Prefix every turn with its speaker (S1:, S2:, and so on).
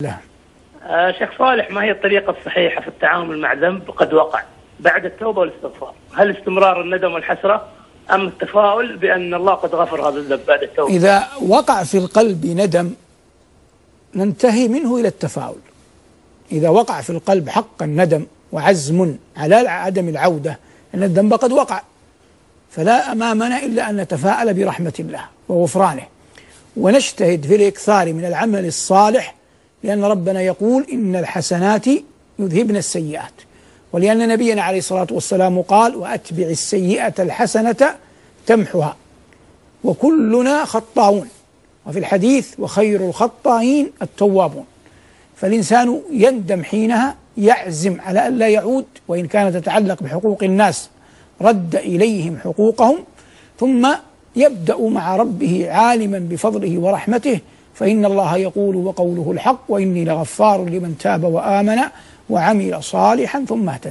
S1: لا.
S2: شيخ صالح، ما هي الطريقة الصحيحة في التعامل مع ذنب قد وقع بعد التوبة والاستغفار؟ هل استمرار الندم والحسرة أم التفاؤل بأن الله قد غفر هذا الذنب بعد التوبة؟
S1: إذا وقع في القلب ندم ننتهي منه إلى التفاؤل. إذا وقع في القلب حقا ندم وعزم على عدم العودة أن الذنب قد وقع، فلا أمامنا إلا أن نتفاءل برحمة الله وغفرانه، ونجتهد في الإكثار من العمل الصالح، لأن ربنا يقول إن الحسنات يذهبن السيئات، ولأن نبينا عليه الصلاة والسلام قال وأتبع السيئة الحسنة تمحها، وكلنا خطاؤون، وفي الحديث وخير الخطائين التوابون. فالإنسان يندم حينها، يعزم على أن لا يعود، وإن كانت تتعلق بحقوق الناس رد إليهم حقوقهم، ثم يبدأ مع ربه عالما بفضله ورحمته، فإن الله يقول وقوله الحق وإني لغفار لمن تاب وآمن وعمل صالحا ثم اهتدى.